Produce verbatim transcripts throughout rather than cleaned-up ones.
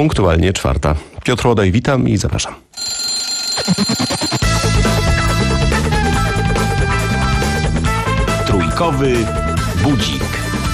punktualnie czwarta. Piotr Łodaj, witam i zapraszam. Trójkowy budzik.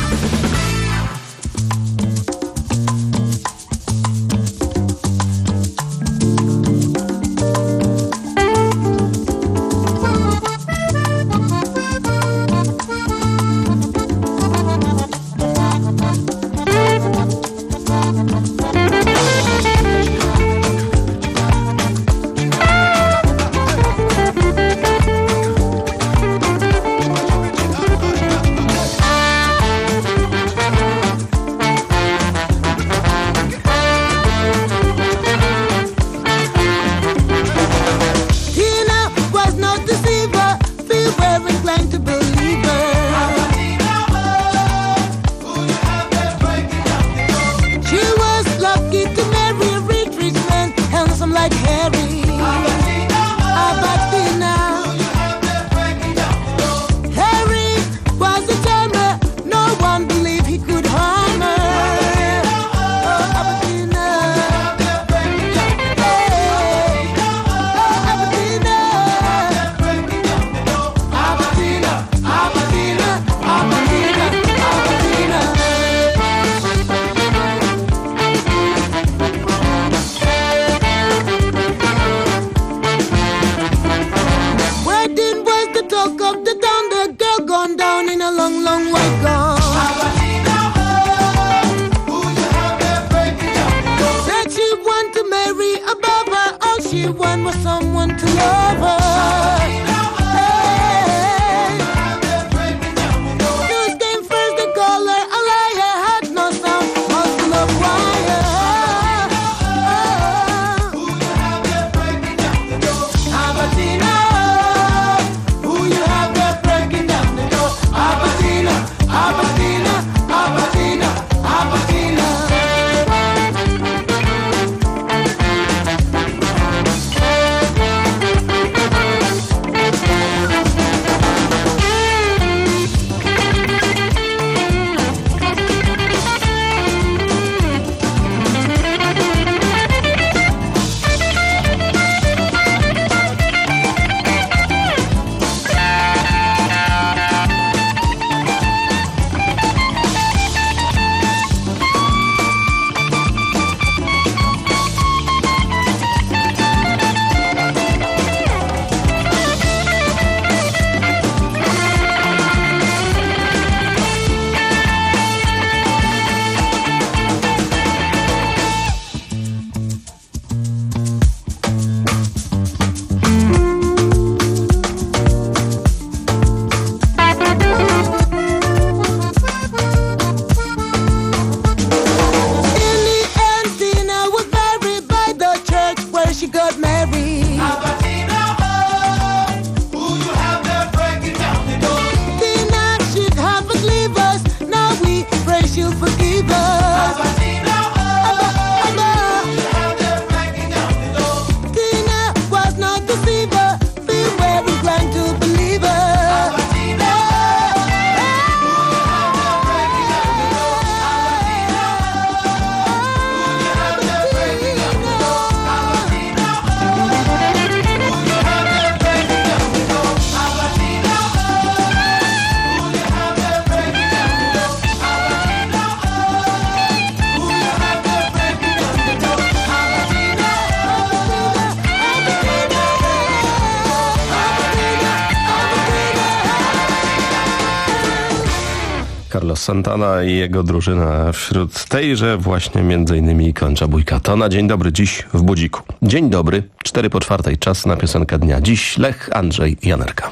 Carlos Santana i jego drużyna wśród tejże właśnie między innymi Kończa Bójka. To na dzień dobry dziś w Budziku. Dzień dobry, cztery po czwartej, czas na piosenkę dnia. Dziś Lech, Andrzej i Janerka.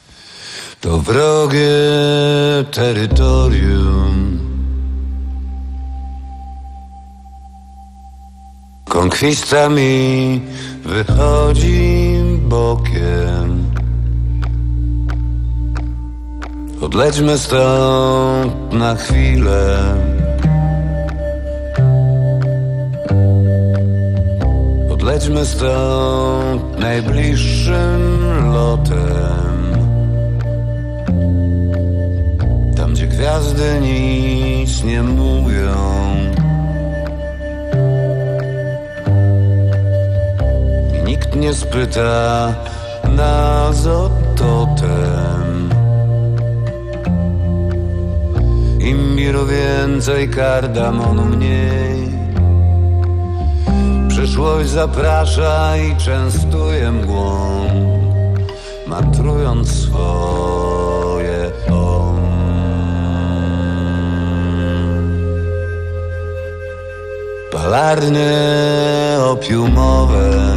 To wrogie terytorium, konkwista mi wychodzi bokiem. Odlećmy stąd na chwilę, odlećmy stąd najbliższym lotem. Tam, gdzie gwiazdy nic nie mówią, nikt nie spyta nas o totem. Imbiru więcej, kardamonu mniej. Przyszłość zaprasza i częstuje mgłą, mantrując swoje om. Palarnie opiumowe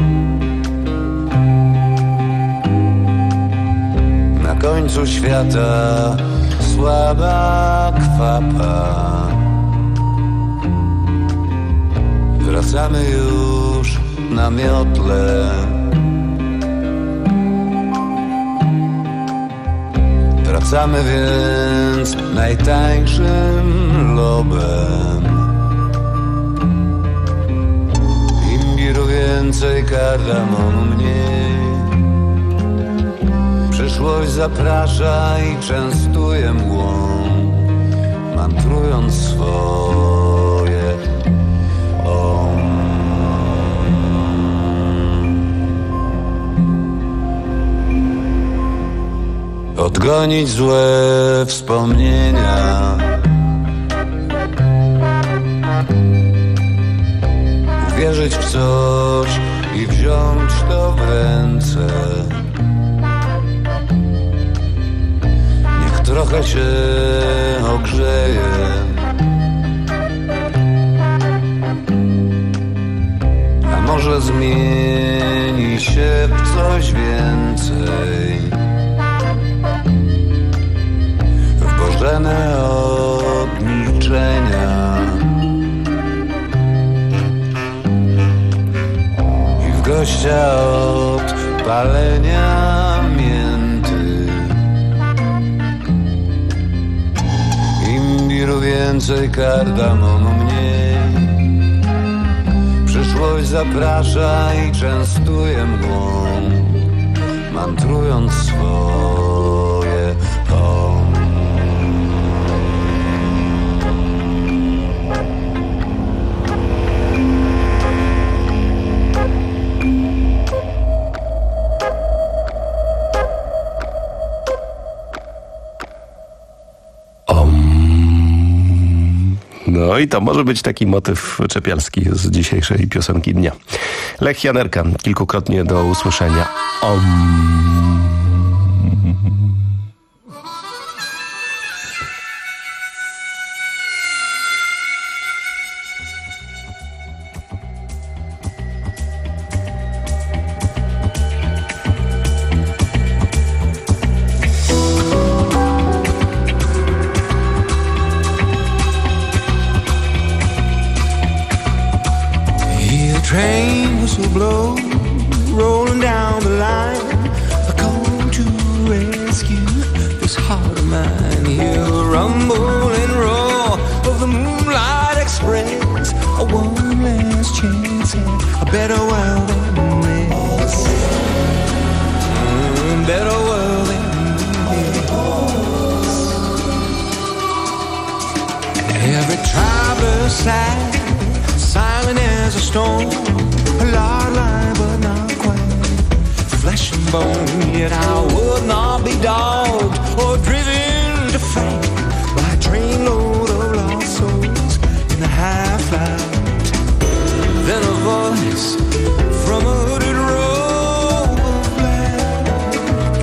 na końcu świata, słaba kwapa. Wracamy już na miotle. Wracamy więc najtańszym lobem. Imbiru więcej, kardamonu mniej. Przyszłość zaprasza i częstuje mgłą, mantrując swoje om. Odgonić złe wspomnienia, uwierzyć w coś i wziąć to w ręce. Niech trochę się ogrzeje, a może zmieni się w coś więcej. W bożene od milczenia i w gościa od palenia mięty. Imbiru więcej, kardamonu mniej. Przyszłość zaprasza i częstuje mgłą, mantrując swoje om. No i to może być taki motyw czepialski z dzisiejszej piosenki dnia. Lech Janerka, kilkukrotnie do usłyszenia. Om. Train whistle blow, rolling down the line. I come to rescue this heart of mine. Hear the rumble and roar of the Moonlight Express. A one last chance at a better world than this. Mm, better world than this. Every traveler's sad, silent as a storm, a lot line but not quite flesh and bone. Yet I would not be dogged or driven to fate by a trainload of lost souls in the half-light. Then a voice from a hooded robe of black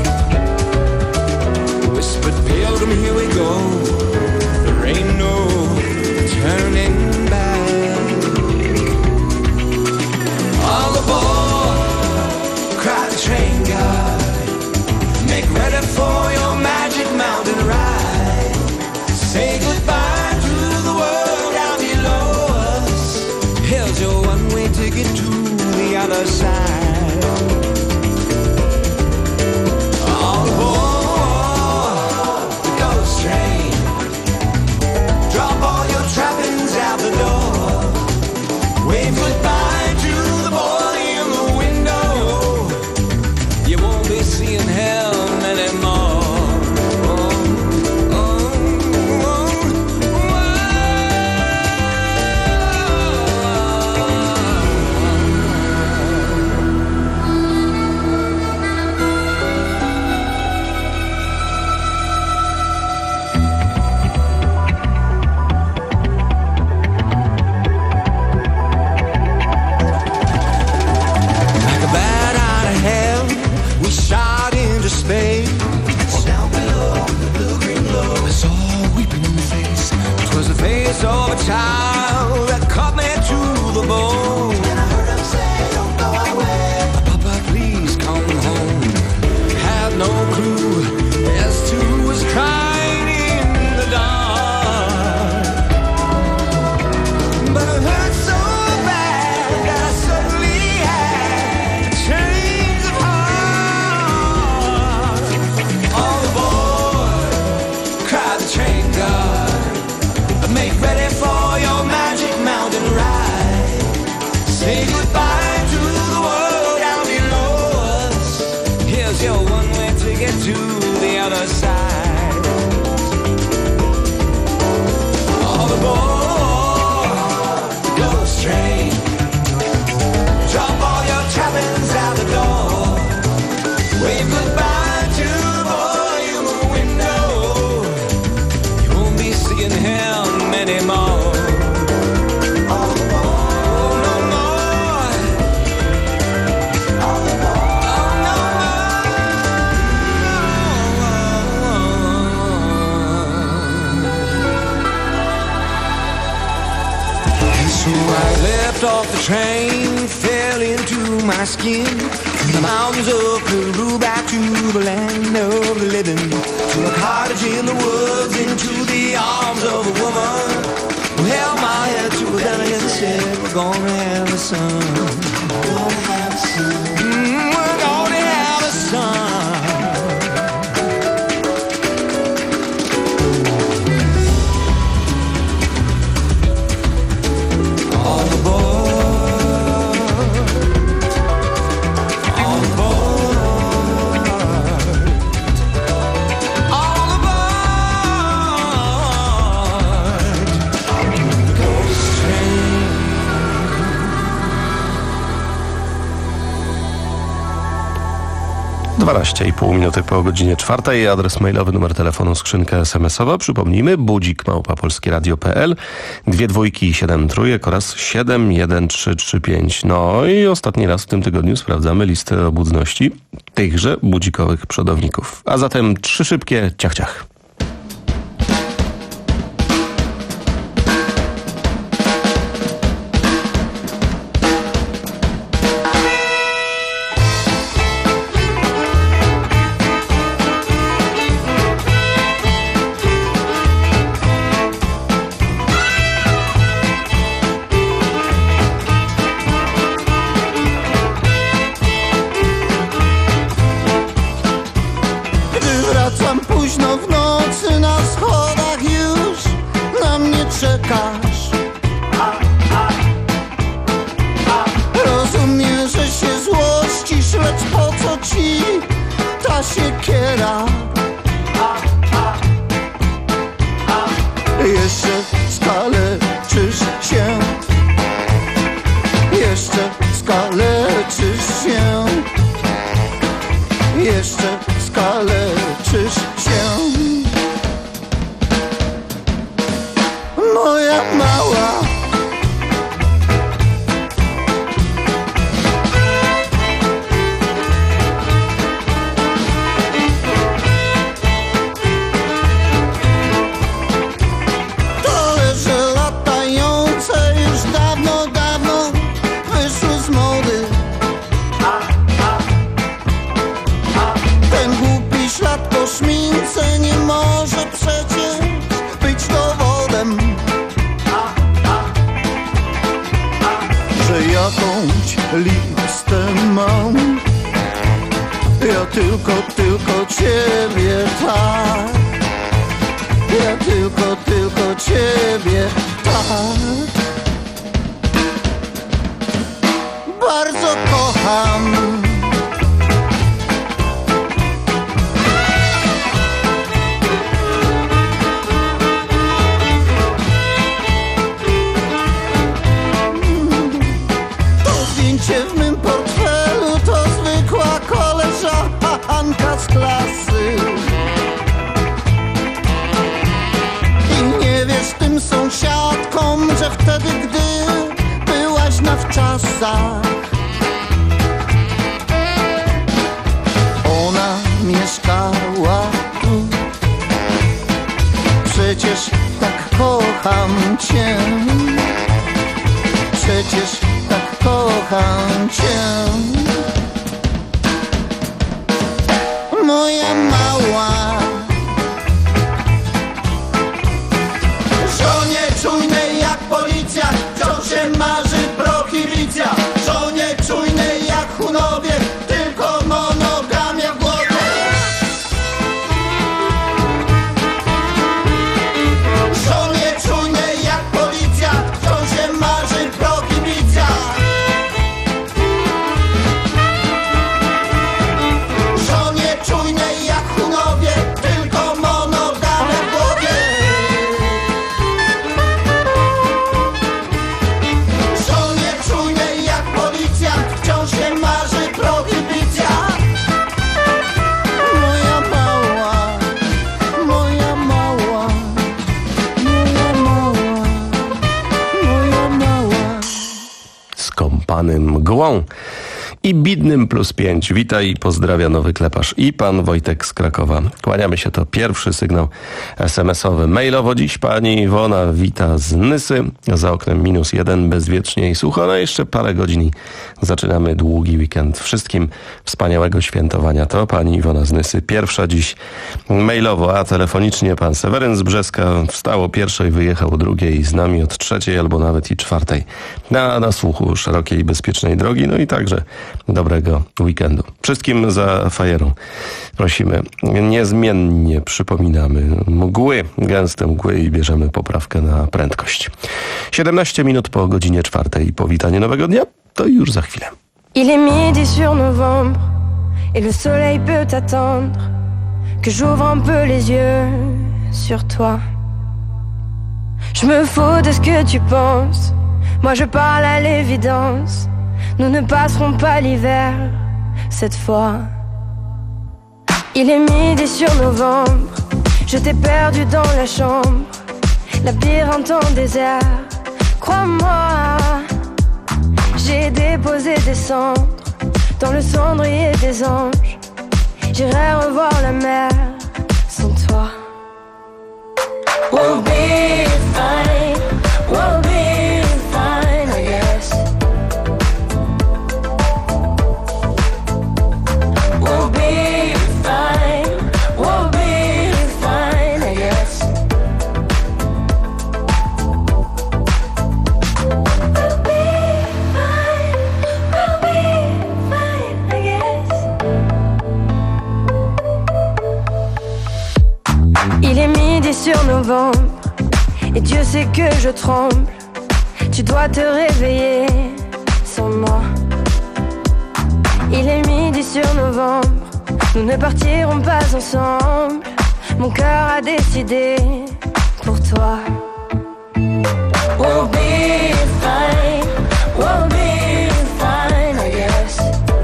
whispered, "Pilgrim, here we go. There ain't no turning back." All aboard, cried the train guard. Make ready for your magic mountain. Wave goodbye to the boy in the window. You won't be seeing him anymore. Oh, no more. Oh, no more. And so I left off the train, fell into my skin. The mountains of Peru, back to the land of the living, to a cottage in the woods, into the arms of a woman who held my head to her belly and said, we're gonna have a son. We're gonna have a son. Mm, we're gonna have a son. All aboard. dwanaście i pół minuty po godzinie czwartej. Adres mailowy, numer telefonu, skrzynka es em esowa. Przypomnijmy, budzik małpa polskieradio kropka pe el, dwie dwójki i siedem trójek oraz siedem jeden trzy trzy pięć. No i ostatni raz w tym tygodniu sprawdzamy listę obudności tychże budzikowych przodowników. A zatem trzy szybkie ciach ciach. zwany Mgłą i Bidnym plus pięć. Witaj i pozdrawia nowy kleparz i pan Wojtek z Krakowa. Kłaniamy się, to pierwszy sygnał es em esowy. Mailowo dziś pani Iwona wita z Nysy. Za oknem minus jeden, bezwiecznie i sucho. No jeszcze parę godzin i zaczynamy długi weekend. Wszystkim wspaniałego świętowania. To pani Iwona z Nysy. Pierwsza dziś mailowo, a telefonicznie pan Seweryn z Brzeska wstał o pierwszej, wyjechał o drugiej, z nami od trzeciej albo nawet i czwartej. Na, na słuchu szerokiej i bezpiecznej drogi, no i także dobrego weekendu. Wszystkim za fajerą prosimy. Niezmiennie przypominamy mgły, gęste mgły i bierzemy poprawkę na prędkość. siedemnaście minut po godzinie czwartej. Powitanie nowego dnia to już za chwilę. Il est midi sur novembre et le soleil peut attendre que j'ouvre un peu les yeux sur toi. Je me fous de ce que tu penses, moi je parle à l'évidence. Nous ne passerons pas l'hiver cette fois. Il est midi sur novembre, je t'ai perdu dans la chambre, labyrinthe en désert. Crois-moi, j'ai déposé des cendres dans le cendrier des anges. J'irai revoir la mer sans toi. We'll be fine, we'll be fine, I guess. We'll be fine, we'll be fine, I guess. We'll be fine, we'll be fine, I guess. Il est midi sur novembre et Dieu sait que je tremble. Tu dois te réveiller sans moi. Il est midi sur novembre, nous ne partirons pas ensemble. Mon cœur a décidé pour toi. We'll be fine, we'll be fine, I guess.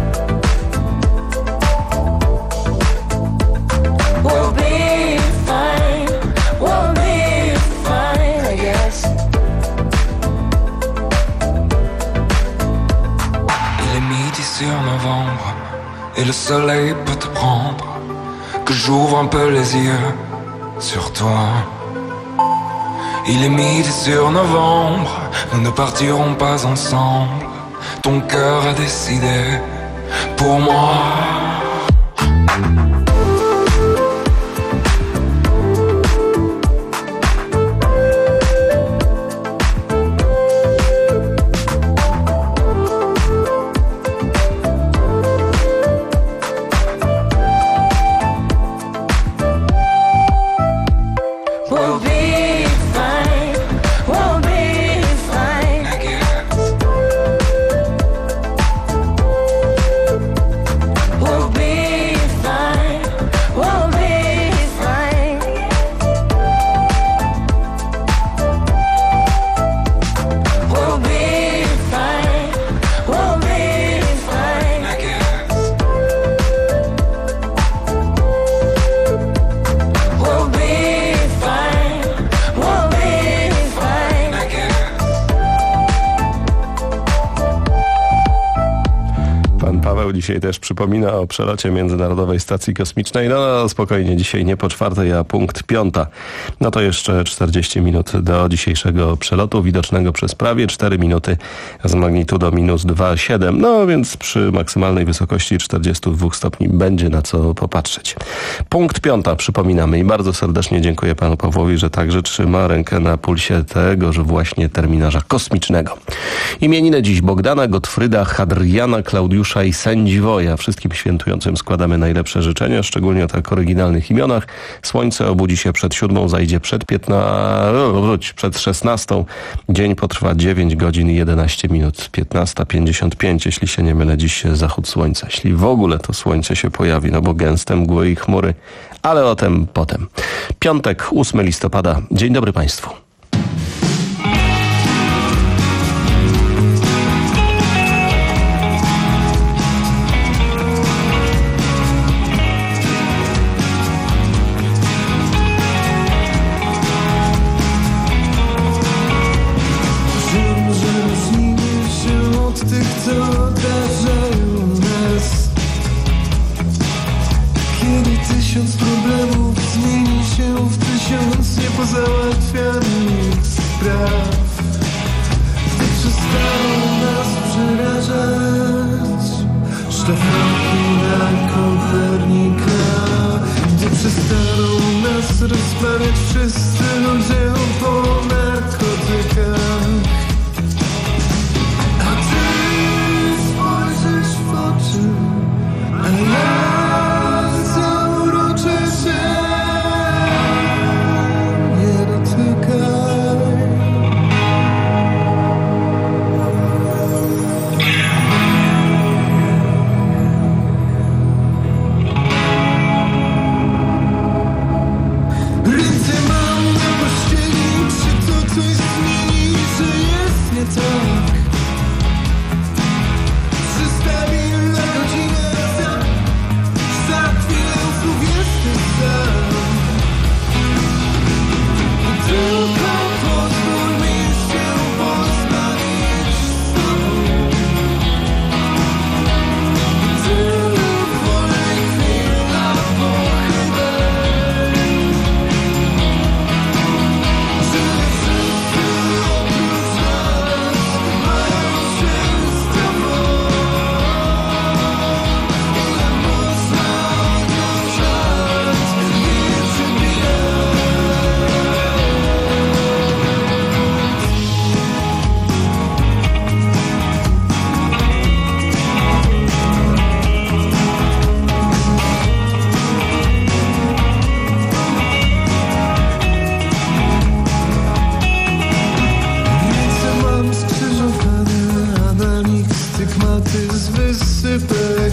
We'll be fine, we'll be fine, I guess. Il est midi sur novembre et le soleil peut te prendre, que j'ouvre un peu les yeux sur toi. Il est midi sur novembre, nous ne partirons pas ensemble. Ton cœur a décidé pour moi. We'll be fine, we'll be fine, I guess. we'll be fine, we'll be fine. We'll be fine, we'll be fine. I guess. We'll be fine, we'll be fine. I guess. Pan Paweł dzisiaj też przypomina o przelocie Międzynarodowej Stacji Kosmicznej. No, no spokojnie, dzisiaj nie po czwartej, a punkt piąta. No to jeszcze czterdzieści minut do dzisiejszego przelotu, widocznego przez prawie cztery minuty z magnitudo minus dwa przecinek siedem. No więc przy maksymalnej wysokości czterdziestu dwóch stopni będzie na co popatrzeć. Punkt piąta, przypominamy i bardzo serdecznie dziękuję panu Pawłowi, że także trzyma rękę na pulsie tegoż właśnie terminarza kosmicznego. Imieniny dziś Bogdana, Gottfryda, Hadriana, Klaudiusza i Sędziwoja. Wszystkim świętującym składamy najlepsze życzenia, szczególnie o tak oryginalnych imionach. Słońce obudzi się przed siódmą, zajdzie przed piętnastą, wróć, przed szesnastą. Dzień potrwa dziewięć godzin i jedenaście minut. piętnasta pięćdziesiąt pięć, jeśli się nie mylę, dziś zachód słońca. Jeśli w ogóle to słońce się pojawi, no bo gęste mgły i chmury, ale o tym potem. Piątek, ósmego listopada. Dzień dobry państwu. Wiem, że różnimy się od tych, co Tysiąc problemów zmieni się w tysiąc niepozałatwianych spraw. Gdy przestaną nas przerażać szlafroki na Kopernika, gdy przestaną nas rozmawiać wszyscy ludzie po narkotykach, a ty spojrzysz w oczy, a ja zauroczę się. Nie dotykaj. Ręce mam na pościeli, czy to coś zmieni, że jest nie tak? Przystawi na godzinę za, za chwilę znów jesteś sam. Tylko pozwól mi się poznać z tobą. Tyle wolnych chwil na pochybę, że wszyscy oprócz nas mają się z tobą. Ile można odjąć lat, nie przebijać. Ręce mam skrzyżowane, a na nich stygmaty z wysypek.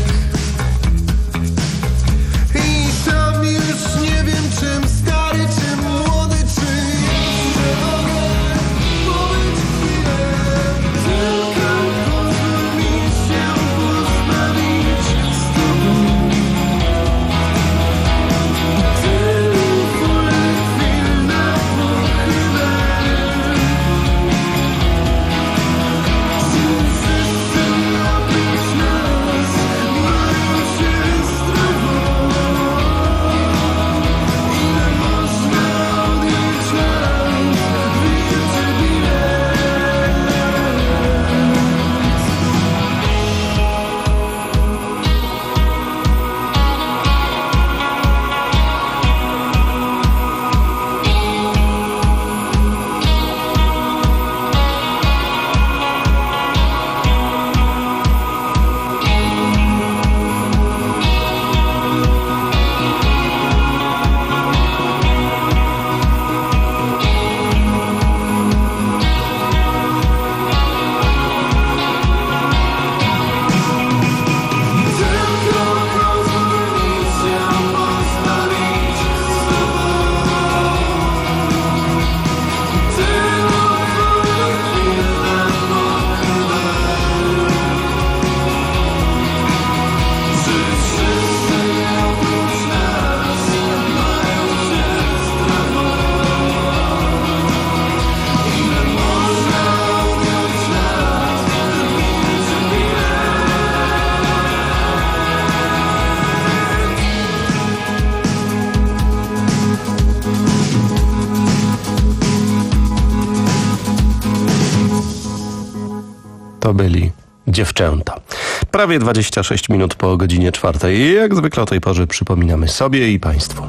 I sam już nie wiem, czym stary, czym młody, czy jeszcze mogę pobyć chwilę. Tylko pozwól mi się poznawić z tobą. Tylu wolnych chwil na pochybę, że wszyscy oprócz nas mają się zdrowo. Ile można odjąć lat, wiecie bilet. Tylko pozwól mi się poznawić z tobą. Tylu wolnych chwil na pochybę, że wszyscy oprócz nas mają się zdrowo. Ile można odjąć lat, wiecie bilet. To byli Dziewczęta. Prawie dwadzieścia sześć minut po godzinie czwartej. I jak zwykle o tej porze przypominamy sobie i państwu.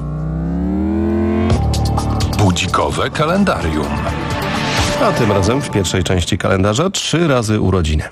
Budzikowe kalendarium. A tym razem w pierwszej części kalendarza trzy razy urodziny.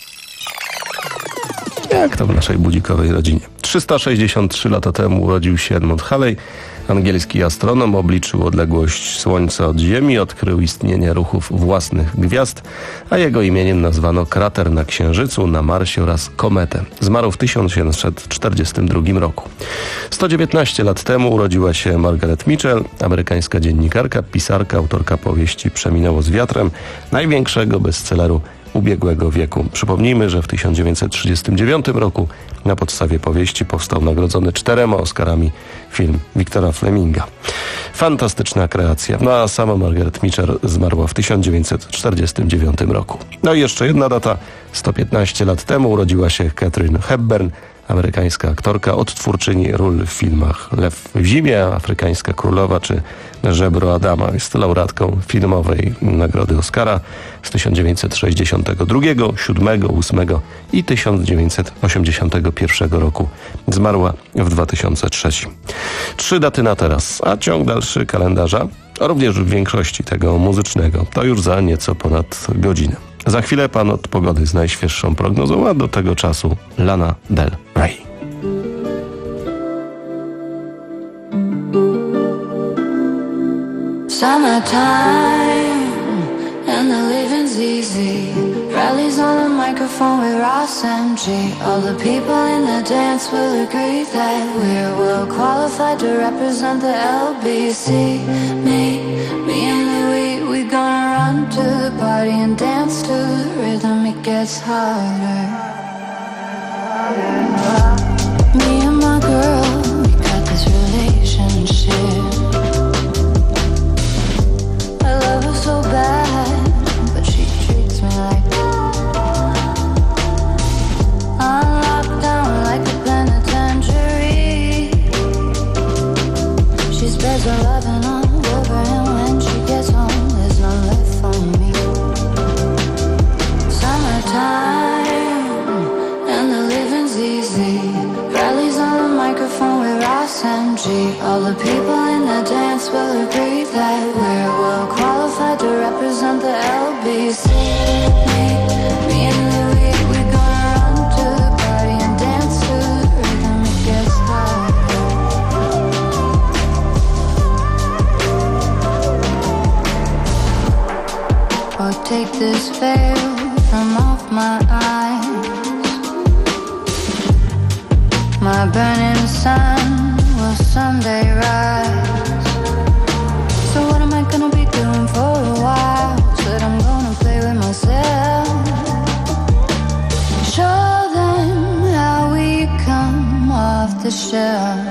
Jak to w naszej budzikowej rodzinie? trzysta sześćdziesiąt trzy lata temu urodził się Edmund Halley. Angielski astronom obliczył odległość Słońca od Ziemi, odkrył istnienie ruchów własnych gwiazd, a jego imieniem nazwano krater na Księżycu, na Marsie oraz kometę. Zmarł w tysiąc siedemset czterdziestym drugim roku. sto dziewiętnaście lat temu urodziła się Margaret Mitchell, amerykańska dziennikarka, pisarka, autorka powieści Przeminęło z wiatrem, największego bestselleru ubiegłego wieku. Przypomnijmy, że w tysiąc dziewięćset trzydziestym dziewiątym roku na podstawie powieści powstał nagrodzony czterema Oscarami film Wiktora Fleminga. Fantastyczna kreacja. No a sama Margaret Mitchell zmarła w tysiąc dziewięćset czterdziestym dziewiątym roku. No i jeszcze jedna data. sto piętnaście lat temu urodziła się Katharine Hepburn, amerykańska aktorka, odtwórczyni ról w filmach Lew w zimie, Afrykańska królowa czy Żebro Adama. Jest laureatką filmowej Nagrody Oscara z tysiąc dziewięćset sześćdziesiątego drugiego, siódmego, ósmego i tysiąc dziewięćset osiemdziesiątego pierwszego roku. Zmarła w dwa tysiące trzecim. Trzy daty na teraz, a ciąg dalszy kalendarza, a również w większości tego muzycznego, to już za nieco ponad godzinę. Za chwilę pan od pogody z najświeższą prognozą, a do tego czasu Lana Del Rey. Summertime and the living's easy. Rallies on the microphone with Ross M G. All the people in the dance will agree that we're well qualified to represent the L B C. Me, me and Louis, we gonna run to the party and dance to the rhythm. It gets harder. Me and my girl, we got this relationship. I love her so bad, but she treats me like I'm locked down like a penitentiary. She spreads her loving all over, and when she gets home, there's none left for me. Summertime and the living's easy. Rallies on the microphone with Ross M G. All the people in the dance will agree that we're well qualified to represent the L B C. Me, me and Louis, we gonna run to the party and dance to the rhythm. It gets harder. Oh, take this veil from off my eyes. My burning sun will someday rise. So what am I gonna be doing for a while? Said I'm gonna play with myself. Show them how we come off the shelf.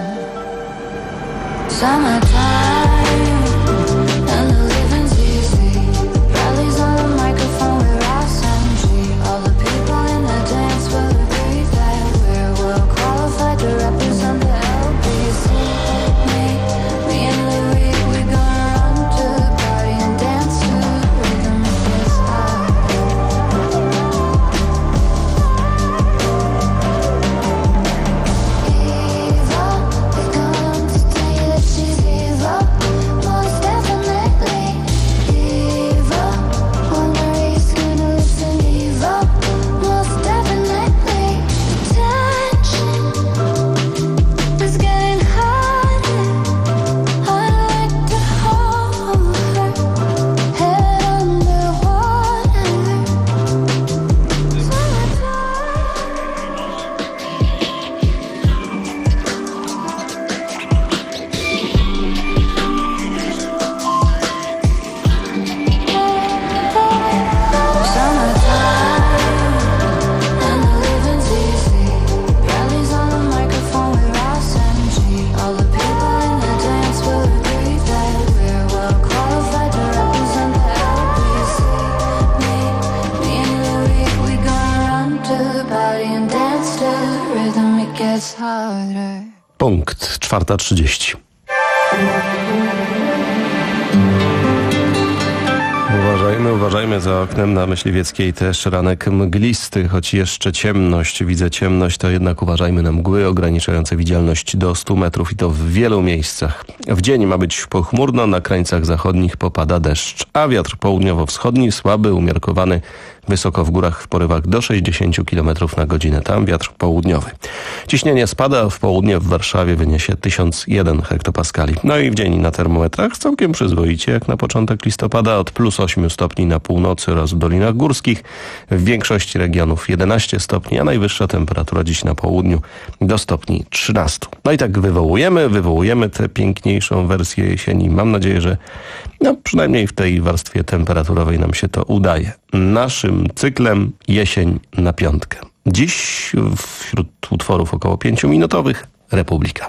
Summertime and the living's easy. Rallies on the microphone with Ross M G. All the people in the dance will agree that we're well qualified to represent the L B C. Me, me and Louis, we gonna run to the party and dance to the rhythm. It gets harder. Eva, they come to tell you that she's evil, most definitely. Eva, wonder he's gonna listen. Eva, most definitely. Tension is getting harder. I'd like to hold her head underwater. Summertime and the living's easy. Rallies on the microphone with Ross M G. All the people in the dance will agree that we're well qualified to represent the L B C. Me, me and Louis, we gonna run to the party and dance to the rhythm. It gets harder. Punkt czwarta trzydzieści. Uważajmy, uważajmy, za oknem na Myśliwieckiej też ranek mglisty, choć jeszcze ciemność. Widzę ciemność, to jednak uważajmy na mgły ograniczające widzialność do stu metrów i to w wielu miejscach. W dzień ma być pochmurno, na krańcach zachodnich popada deszcz, a wiatr południowo-wschodni słaby, umiarkowany, wysoko w górach w porywach do sześćdziesiąt kilometrów na godzinę. Tam wiatr południowy. Ciśnienie spada, w południe w Warszawie wyniesie tysiąc jeden hektopaskali. No i w dzień na termometrach całkiem przyzwoicie, jak na początek listopada, od plus ośmiu stopni na północy oraz w dolinach górskich. W większości regionów jedenaście stopni, a najwyższa temperatura dziś na południu do stopni trzynastu. No i tak wywołujemy, wywołujemy tę piękniejszą wersję jesieni. Mam nadzieję, że no, przynajmniej w tej warstwie temperaturowej nam się to udaje. Naszym cyklem jesień na piątkę. Dziś wśród utworów około pięciominutowych Republika.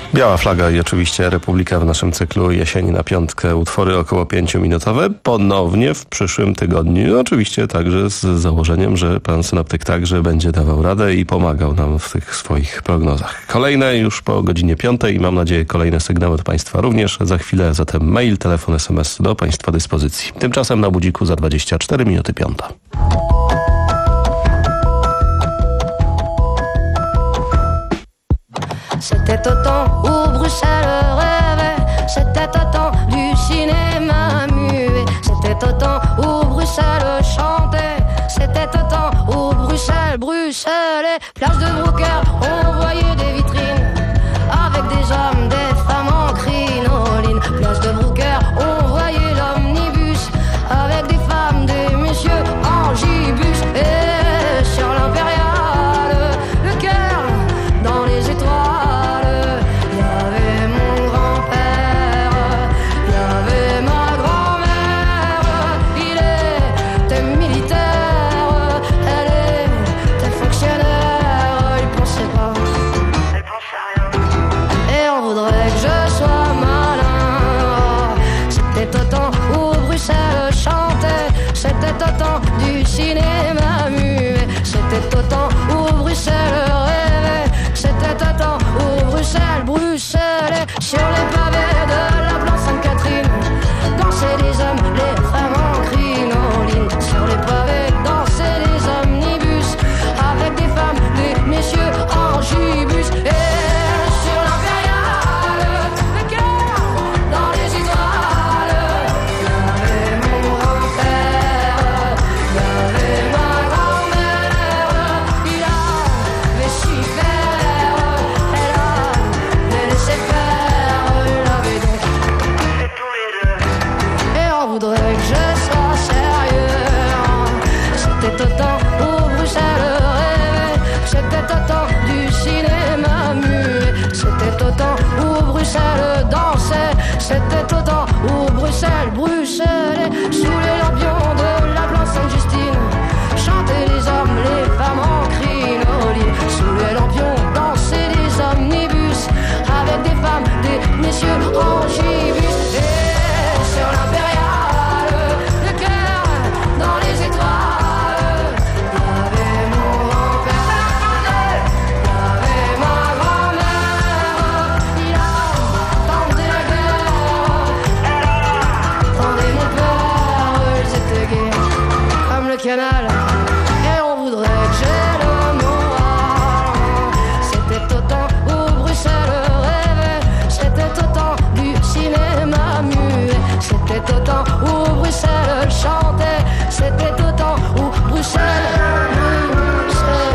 Biała flaga i oczywiście Republika w naszym cyklu Jesieni na piątkę. Utwory około pięciominutowe. Ponownie w przyszłym tygodniu. Oczywiście także z założeniem, że pan synoptyk także będzie dawał radę i pomagał nam w tych swoich prognozach. Kolejne już po godzinie piątej i mam nadzieję kolejne sygnały od państwa również. Za chwilę zatem mail, telefon, es em es do państwa dyspozycji. Tymczasem na budziku za dwadzieścia cztery minuty piąta. C'était au temps où Bruxelles rêvait, c'était au temps du cinéma muet, c'était au temps où Bruxelles chantait, c'était au temps où Bruxelles, Bruxelles, plage de Broker, on voyait des vitrines avec des hommes, des femmes en crinoline. Plage de Broker, on voyait l'omnibus avec des femmes, des messieurs en gibus. Et sur l'Impériale, le cœur dans les étoiles. C'était au temps du cinéma muet, c'était au temps où Bruxelles rêvait, c'était au temps où Bruxelles, Bruxelles, sur les pavés de la place Sainte-Catherine, dansaient les hommes, les femmes en crinoline. Sur les pavés dansaient les omnibus, avec des femmes, des messieurs en gibus. Et sur l'Impériale, le cœur dans les étoiles, il y avait mon grand-père, il y avait ma grand-mère, il avait su faire, elle avait laissé faire, il avait donc fait tous les deux. Et on voudrait que je sois sérieux. C'était au temps où Bruxelles rêvait, c'était au temps du cinéma muet, c'était au temps où Bruxelles dansait, c'était au temps où Bruxelles, Bruxelles, sous les lampions de la place Sainte-Justine, chantaient les hommes, les femmes en crinoline. Sous les lampions dansaient les omnibus, avec des femmes, des messieurs en gibus. Et sur l'Impériale, le cœur dans les étoiles, il y avait mon grand-père, il y avait ma grand-mère, il a tenté la guerre, elle a tenté mon père, ils étaient gais comme le canal, et on voudrait que j'ai le moral. C'était au temps où Bruxelles rêvait, c'était au temps du cinéma muet, c'était au temps où Bruxelles chantait, c'était au temps où Bruxelles, Bruxelles.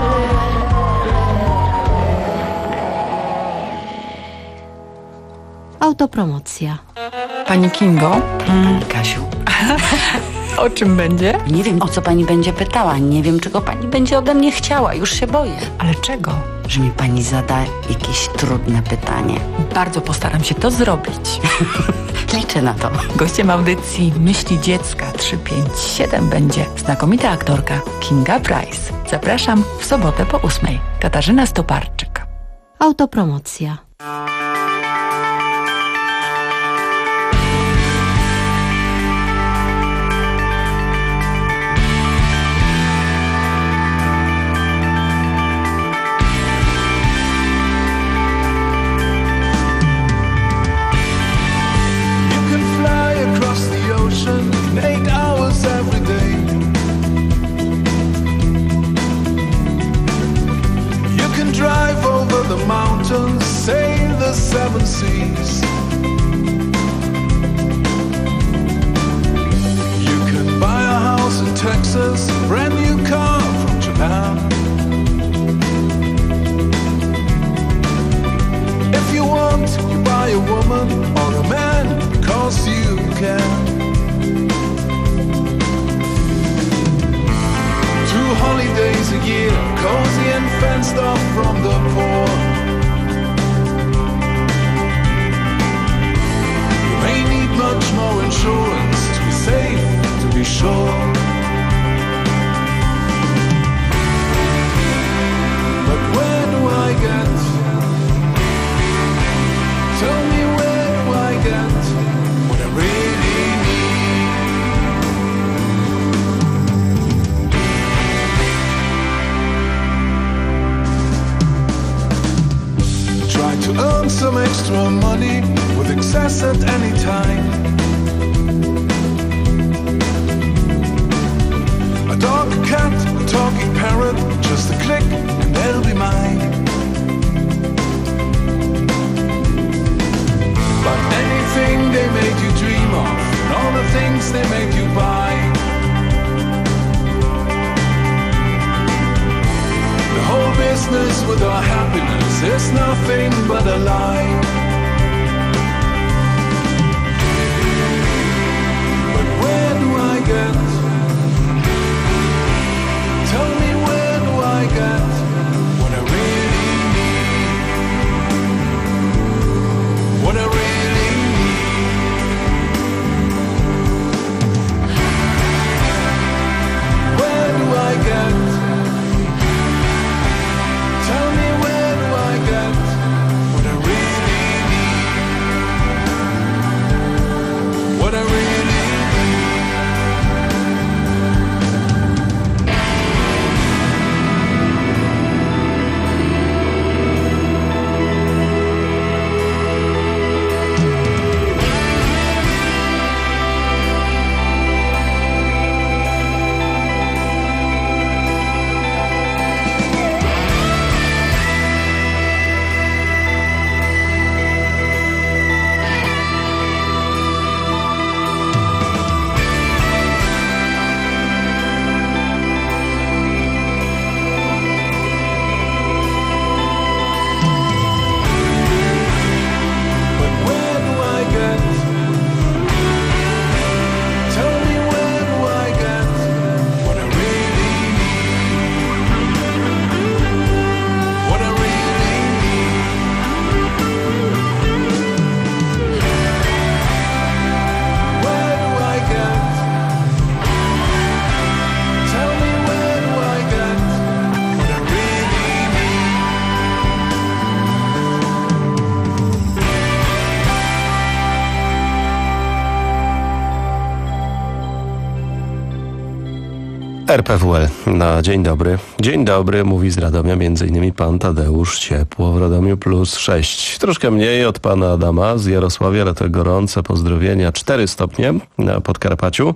Autopromocja. Pani Kingo? Kasiu, O czym będzie? nie wiem, o co pani będzie pytała. Nie wiem, czego pani będzie ode mnie chciała. Już się boję, Ale czego? że mi pani zada jakieś trudne pytanie. Bardzo postaram się to zrobić. Liczę na to. Gościem audycji Myśli Dziecka trzysta pięćdziesiąt siedem będzie znakomita aktorka Kinga Price. Zapraszam w sobotę po ósmej. Katarzyna Stoparczyk. Autopromocja. You can fly across the ocean in eight hours every day. You can drive over the mountains, sail the seven seas. You can buy a house in Texas, a brand new car from Japan. If you want, you buy a woman or a man, cause you can. Two holidays a year, cozy and fenced off from the poor. You may need much more insurance to be safe, to be sure. But where do I get some extra money with excess at any time. A dog, a cat, a talking parrot, just a click and they'll be mine. But anything they made you dream of, and all the things they made you buy, the whole business with our happiness is nothing but a lie. But where do I get? Tell me, where do I get what I really need? What I really need? Where do I get? Tell me, where do I get what I really need? What I really need? R P W L na dzień dobry. Dzień dobry, mówi z Radomia między innymi pan Tadeusz. Ciepło w Radomiu plus sześć. Troszkę mniej od pana Adama z Jarosławia, ale to gorące pozdrowienia. cztery stopnie na Podkarpaciu.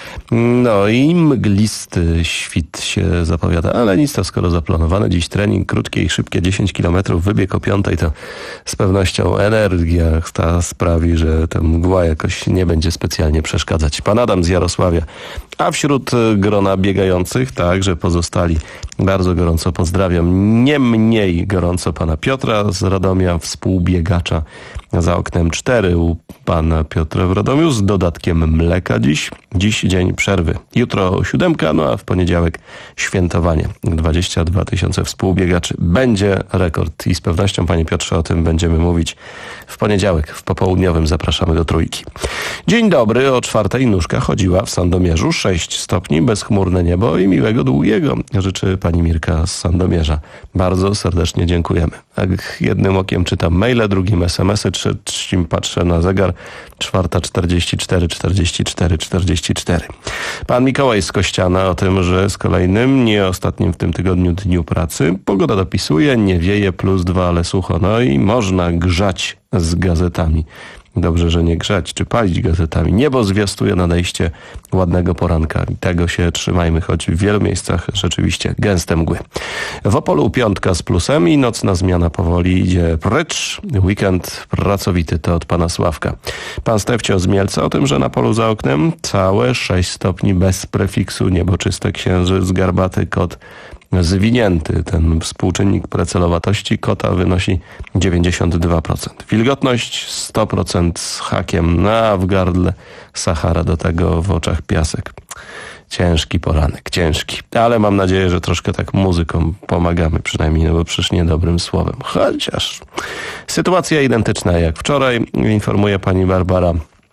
No i mglisty świt się zapowiada, ale nic to skoro zaplanowane. Dziś trening krótkie i szybkie, dziesięć kilometrów, wybieg o piątej, to z pewnością energia ta sprawi, że ta mgła jakoś nie będzie specjalnie przeszkadzać. Pan Adam z Jarosławia. A wśród grona biegających, także pozostali, bardzo gorąco pozdrawiam. Nie mniej gorąco pana Piotra z Radomia, współbiegacza. Za oknem cztery u pana Piotra w Radomiu z dodatkiem mleka dziś. Dziś dzień przerwy. Jutro siódemka, no a w poniedziałek świętowanie. dwadzieścia dwa tysiące współbiegaczy. Będzie rekord i z pewnością, panie Piotrze, o tym będziemy mówić w poniedziałek. W popołudniowym zapraszamy do Trójki. Dzień dobry, o czwartej nóżka chodziła w Sandomierzu. sześć stopni, bezchmurne niebo i miłego długiego. Życzy pani Mirka z Sandomierza. Bardzo serdecznie dziękujemy. Jak jednym okiem czytam maile, drugim es em esy, trzecim patrzę na zegar. Czwarta czterdzieści cztery, czterdzieści cztery, czterdzieści cztery. Pan Mikołaj z Kościana o tym, że z kolejnym, nie ostatnim w tym tygodniu dniu pracy, pogoda dopisuje, nie wieje, plus dwa, ale sucho. No i można grzać z gazetami. Dobrze, że nie grzać czy palić gazetami. Niebo zwiastuje nadejście ładnego poranka. Tego się trzymajmy, choć w wielu miejscach rzeczywiście gęste mgły. W Opolu piątka z plusem i nocna zmiana powoli idzie precz. Weekend pracowity, to od pana Sławka. Pan Stefcio z Mielca o tym, że na polu za oknem całe sześć stopni bez prefiksu. Niebo czyste, księżyc, garbaty, kot zwinięty. Ten współczynnik precelowatości kota wynosi dziewięćdziesiąt dwa procent. Wilgotność sto procent z hakiem, a w gardle Sahara, do tego w oczach piasek. Ciężki poranek, ciężki. Ale mam nadzieję, że troszkę tak muzyką pomagamy przynajmniej, no bo przecież niedobrym słowem. Chociaż sytuacja identyczna jak wczoraj, informuje pani Barbara.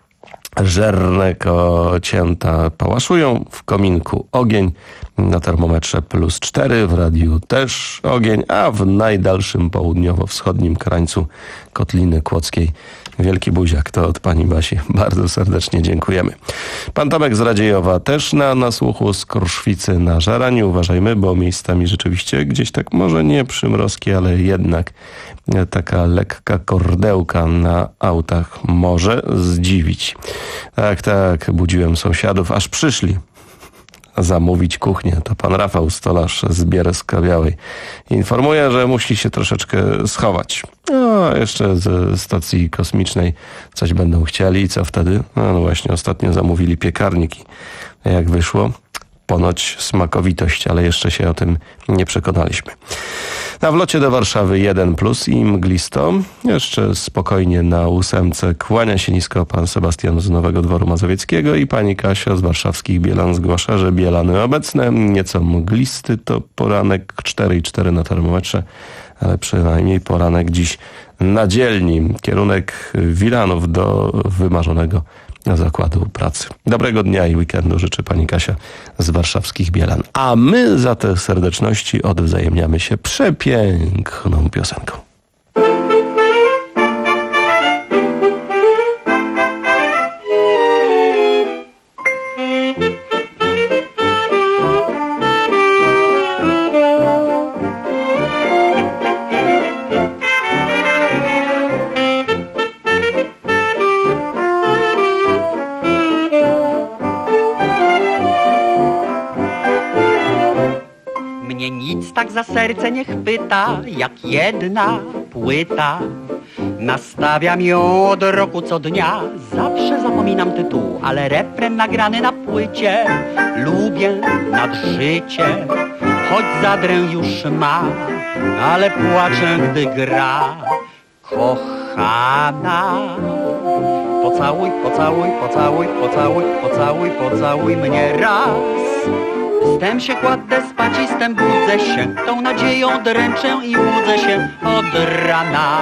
Żerne kocięta pałaszują, w kominku ogień, na termometrze plus cztery, w radiu też ogień, a w najdalszym południowo-wschodnim krańcu Kotliny Kłodzkiej Wielki buziak to od pani Basi. Bardzo serdecznie dziękujemy. Pan Tomek z Radziejowa też na nasłuchu z Kruszwicy na Żaraniu. Uważajmy, bo miejscami rzeczywiście gdzieś tak może nie przymrozki, ale jednak taka lekka kordełka na autach może zdziwić. Tak, tak, budziłem sąsiadów, aż przyszli zamówić kuchnię. To pan Rafał Stolarz z Bielska Białej informuje, że musi się troszeczkę schować. No, jeszcze ze stacji kosmicznej coś będą chcieli. Co wtedy? No, no właśnie, ostatnio zamówili piekarnik i jak wyszło? Ponoć smakowitość, ale jeszcze się o tym nie przekonaliśmy. Na wlocie do Warszawy jeden plus i mglisto. Jeszcze spokojnie na ósemce kłania się nisko pan Sebastian z Nowego Dworu Mazowieckiego i pani Kasia z warszawskich Bielan zgłasza, że Bielany obecne. Nieco mglisty to poranek, cztery i cztery na termometrze, ale przynajmniej poranek dziś na dzielni. Kierunek Wilanów do wymarzonego zakładu pracy. Dobrego dnia i weekendu życzy pani Kasia z warszawskich Bielan. A my za te serdeczności odwzajemniamy się przepiękną piosenką. Tak za serce niech pyta, jak jedna płyta. Nastawiam ją od roku co dnia. Zawsze zapominam tytuł, ale refren nagrany na płycie lubię nad życie. Choć zadrę już ma, ale płaczę, gdy gra. Kochana, pocałuj, pocałuj, pocałuj, pocałuj, pocałuj, pocałuj mnie raz. Stem się kładę spać i stem budzę się, tą nadzieją dręczę i łudzę się od rana.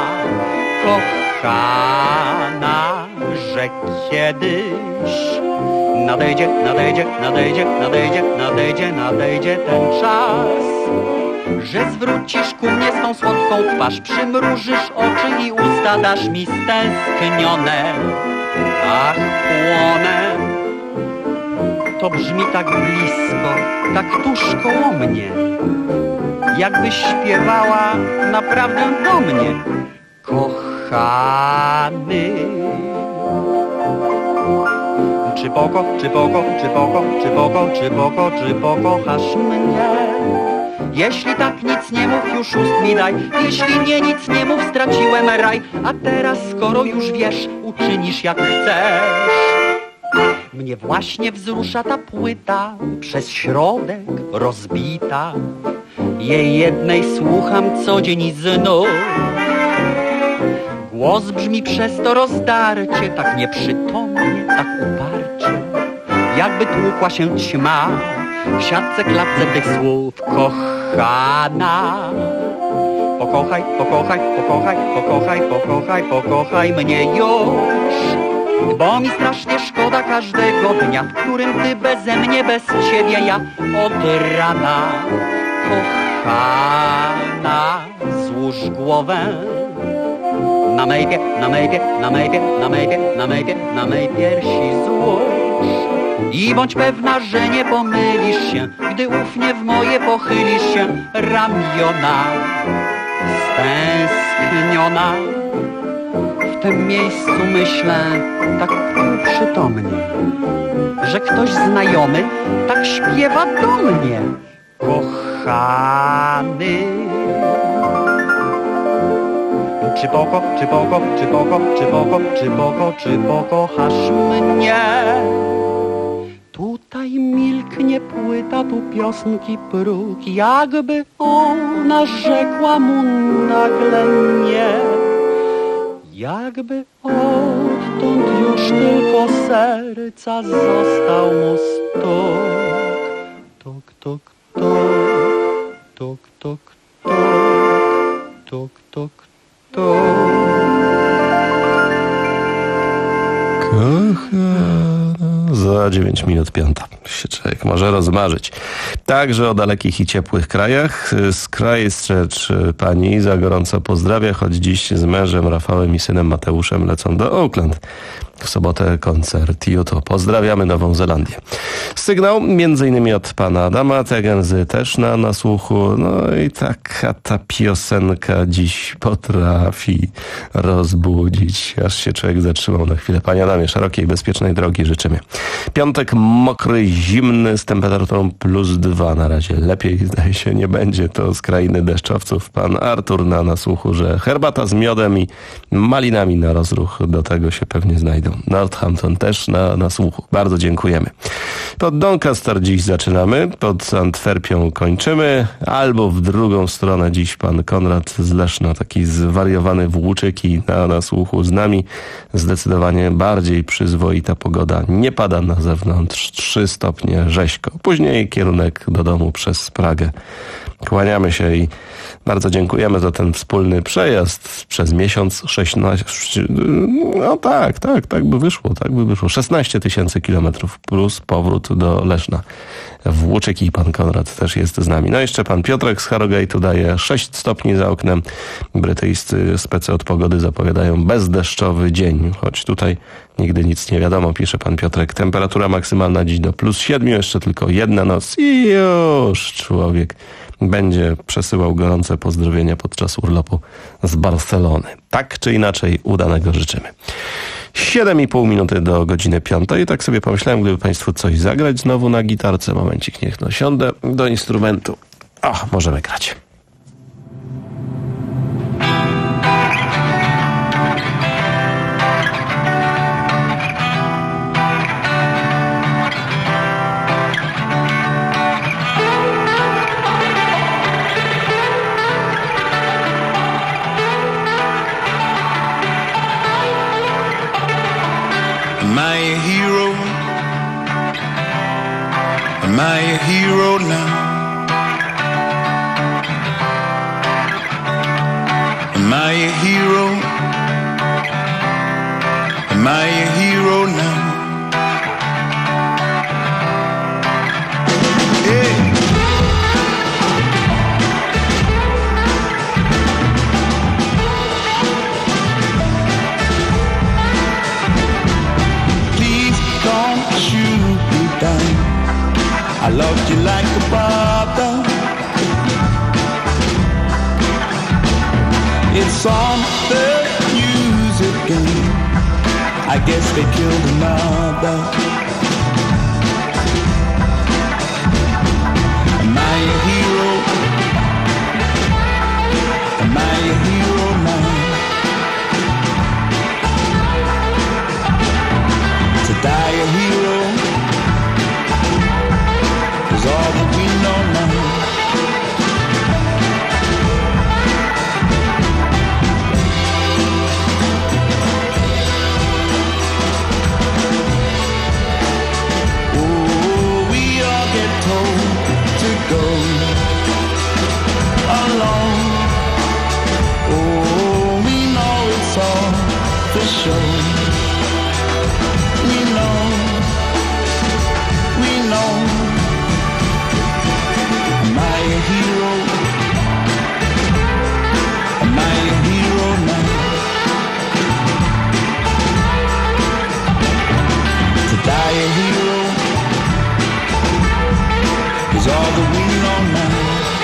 Kochana, że kiedyś nadejdzie, nadejdzie, nadejdzie, nadejdzie, nadejdzie, nadejdzie ten czas, że zwrócisz ku mnie swą słodką twarz, przymrużysz oczy i usta dasz mi stęsknione. Ach, płonę. To brzmi tak blisko, tak tuż koło mnie, jakbyś śpiewała naprawdę do mnie. Kochany, czy poko, czy poko, czy poko, czy poko, czy poko, czy pokochasz mnie? Jeśli tak, nic nie mów, już ust mi daj. Jeśli nie, nic nie mów, straciłem raj. A teraz, skoro już wiesz, uczynisz jak chcesz. Mnie właśnie wzrusza ta płyta, przez środek rozbita. Jej jednej słucham co dzień i znów. Głos brzmi przez to rozdarcie, tak nieprzytomnie, tak uparcie, jakby tłukła się ćma w siatce, klatce tych słów. Kochana, pokochaj, pokochaj, pokochaj, pokochaj, pokochaj, pokochaj mnie już. Bo mi strasznie szkoda każdego dnia, w którym ty beze mnie, bez ciebie ja od rana. Kochana, złóż głowę na mej pie, na mej pie, na mej pie, na mej pie, na mej pie, na mej piersi złóż. I bądź pewna, że nie pomylisz się, gdy ufnie w moje pochylisz się ramiona. Stęskniona, w tym miejscu myślę tak półprzytomnie, że ktoś znajomy tak śpiewa do mnie. Kochany, czy poko, czy poko, czy poko, czy poko, czy poko, czy pokochasz mnie? Tutaj milknie płyta, tu piosenki próg, jakby ona rzekła mu nagle nie. Jakby odtąd już tylko serca został mu stuk. Tuk, tuk, tuk, tuk, tuk, tuk, tuk, tuk. Kochana. za dziewięć minut piąta. Się człowiek może rozmarzyć. Także o dalekich i ciepłych krajach. Z Christchurch pani za gorąco pozdrawia, choć dziś z mężem Rafałem i synem Mateuszem lecą do Auckland. W sobotę koncert U two. Pozdrawiamy Nową Zelandię. Sygnał między innymi od pana Adama, Tegenzy też na nasłuchu. No i taka ta piosenka dziś potrafi rozbudzić. Aż się człowiek zatrzymał na chwilę. Panie Adamie, szerokiej, bezpiecznej drogi życzymy. Piątek mokry, zimny z temperaturą plus dwa na razie. Lepiej zdaje się nie będzie. To z krainy deszczowców. Pan Artur na nasłuchu, że herbata z miodem i malinami na rozruch do tego się pewnie znajdą. Northampton też na, na słuchu. Bardzo dziękujemy. Pod Doncaster dziś zaczynamy, pod Antwerpią kończymy, albo w drugą stronę dziś pan Konrad z Leszna, taki zwariowany włóczyki na, na słuchu z nami. Zdecydowanie bardziej przyzwoita pogoda. Nie pada na zewnątrz, trzy stopnie rzeźko. Później kierunek do domu przez Pragę. Kłaniamy się i bardzo dziękujemy za ten wspólny przejazd przez miesiąc. szesnaście, no tak, tak, tak by wyszło, tak by wyszło. szesnaście tysięcy kilometrów plus powrót do Leszna. Włóczyki i pan Konrad też jest z nami. No jeszcze pan Piotrek z Harrogate'u daje sześć stopni za oknem. Brytyjscy specy od pogody zapowiadają bezdeszczowy dzień, choć tutaj nigdy nic nie wiadomo, pisze pan Piotrek. Temperatura maksymalna dziś do plus siedem, jeszcze tylko jedna noc i już człowiek będzie przesyłał gorące pozdrowienia podczas urlopu z Barcelony. Tak czy inaczej udanego życzymy. siedem i pół minuty do godziny piątej. Tak sobie pomyślałem, gdyby państwu coś zagrać znowu na gitarce. Momencik, niech no siądę do instrumentu. O, możemy grać. Am I a hero? Am I a hero now? Am I a hero? Am I a hero now? Hey. I loved you like a brother. It's on the news again. I guess they killed another. Am I a hero? Am I a hero now? To die a hero is all that we know now. Oh, we all get told to go alone. Oh, we know it's all for show. We know, we know. Am I a hero? Am I a hero now? To die a hero is all that we know now.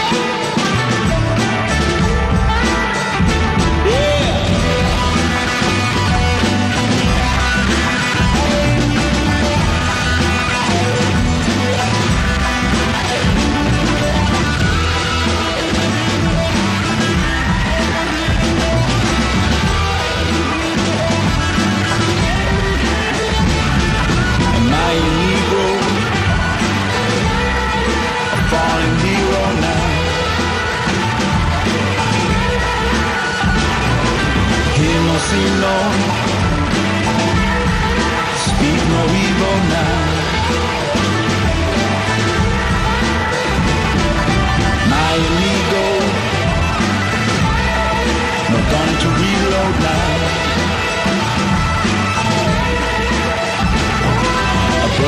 See no, speak no evil now. My amigo, no gun to reload now. A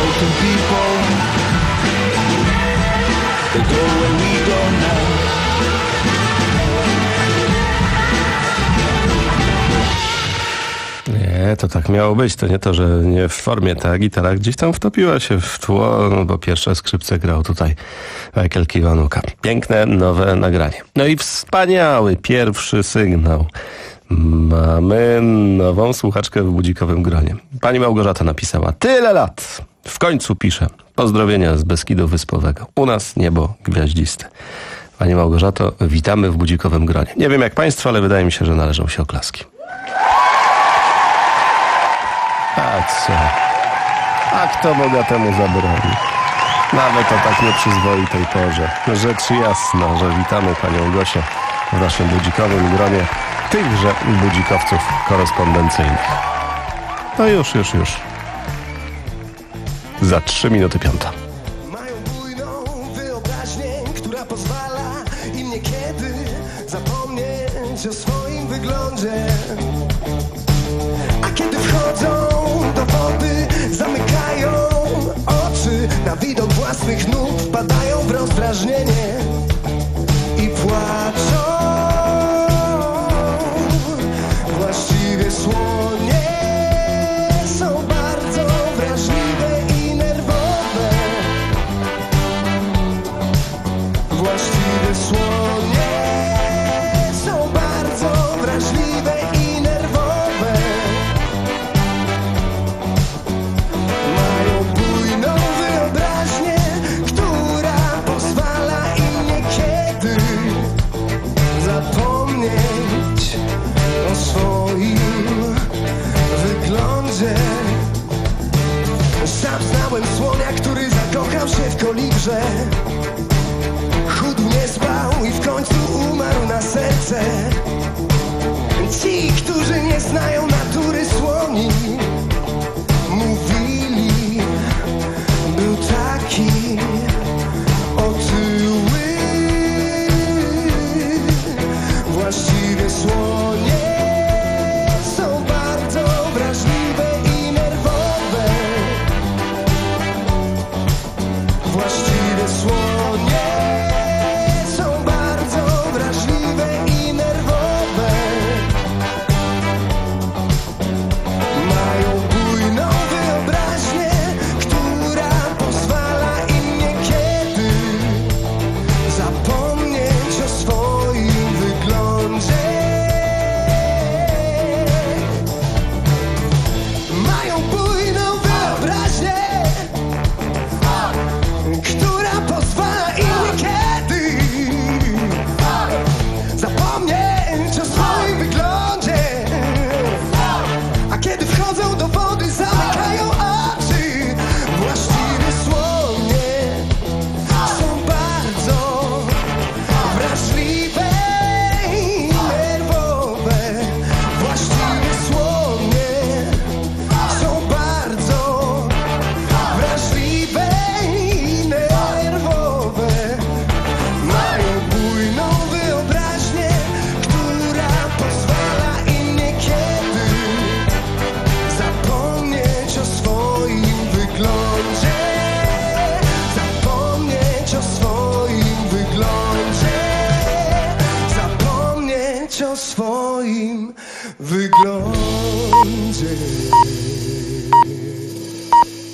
to go where we go now. Nie, to tak miało być. To nie to, że nie w formie. Ta gitara gdzieś tam wtopiła się w tło, no bo pierwsze skrzypce grał tutaj Michael Kiwanuka. Piękne, nowe nagranie. No i wspaniały pierwszy sygnał. Mamy nową słuchaczkę w budzikowym gronie. Pani Małgorzata napisała: tyle lat! W końcu piszę. Pozdrowienia z Beskidu Wyspowego. U nas niebo gwiaździste. Pani Małgorzato, witamy w budzikowym gronie. Nie wiem jak państwo, ale wydaje mi się, że należą się oklaski. A co? A kto Boga temu zabroni? Nawet o tak nieprzyzwoitej porze. Rzecz jasna, że witamy panią Gosię w naszym budzikowym gronie tychże budzikowców korespondencyjnych. No już, już, już. Za trzy minuty piąta. Mają bujną wyobraźnię, która pozwala im niekiedy zapomnieć o swoim wyglądzie. A kiedy wchodzą do wody, zamykają oczy, na widok własnych nóg wpadają w rozdrażnienie i płaczą. Właściwie słonie są bardzo wrażliwe i nerwowe. Właściwie słonie są bardzo wrażliwe i nerwowe. Mają bujną wyobraźnię, która pozwala im niekiedy zapomnieć o swoim wyglądzie. Sam znałem słonia, który zakochał się w kolibrze. Chudł, nie spał i w końcu umarł na serce. Ci, którzy nie znają natury słoni, mówili, był taki otyły. Właściwie słonie są bardzo wrażliwe i nerwowe. Właściwie słonie są bardzo wrażliwe i nerwowe. Mają bujną wyobraźnię, która pozwala im niekiedy zapomnieć o swoim wyglądzie. Mają bujną wyobraźnię, która pozwala im niekiedy zapomnieć o swoim wyglądzie. A kiedy wchodzą do wody, zamykają oczy. Właściwie słonie są bardzo wrażliwe i nerwowe. Właściwie słonie są bardzo wrażliwe i nerwowe. Mają bujną wyobraźnię, która pozwala im niekiedy zapomnieć o swoim wyglądzie. Zapomnieć o swoim wyglądzie. Zapomnieć o swoim wyglądzie.